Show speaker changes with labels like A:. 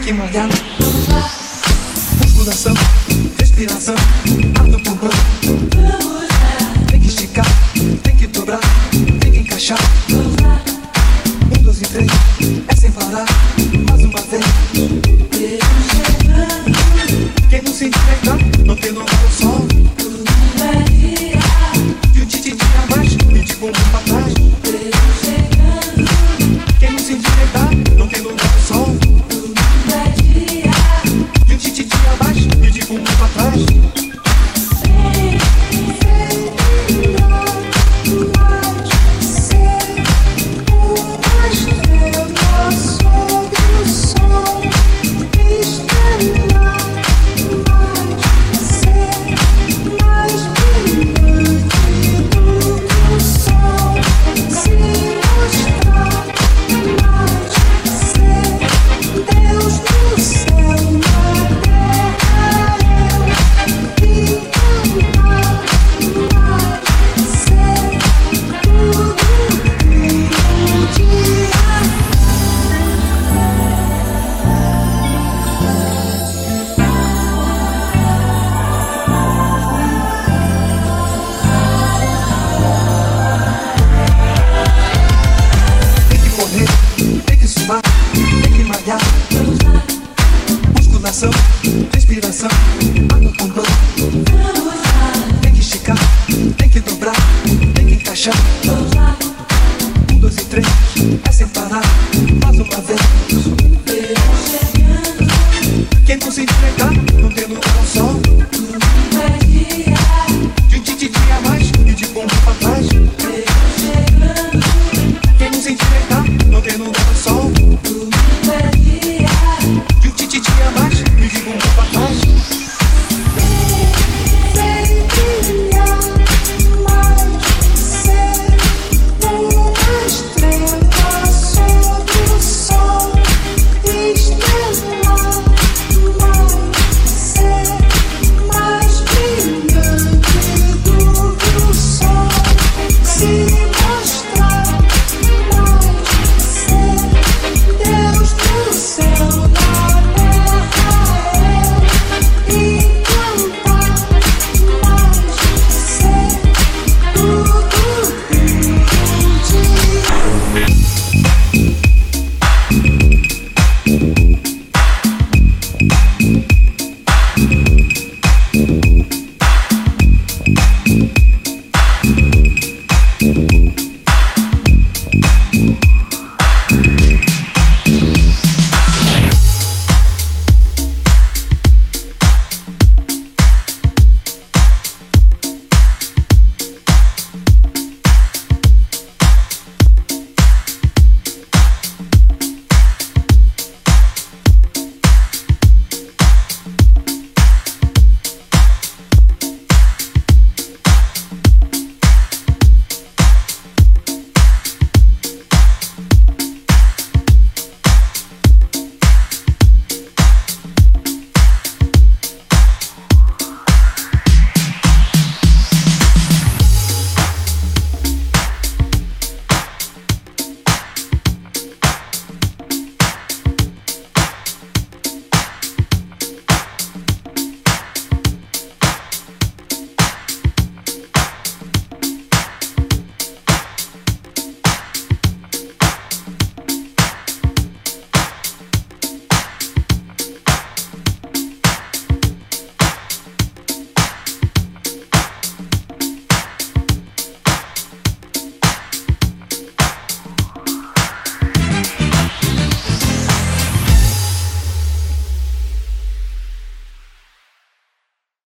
A: que malhar. Musculação, respiração, ar no pulmão. Tem que esticar, tem que dobrar, tem que encaixar. 1, 2 e 3, é sem parar, mais uma vez. Quem não se entrega, não tem lugar ao sol. E o tititi a mais, e de bumbum pra trás. Quem não se entrega, não tem lugar ao sol. E o tititi a mais, e de bumbum pra trás. Musculação, respiração, ar no pulmão. Tem que esticar, tem que dobrar, tem que encaixar. 1, 2 e 3, é sem parar, mais uma vez. Quem não se entregar, não tem lugar.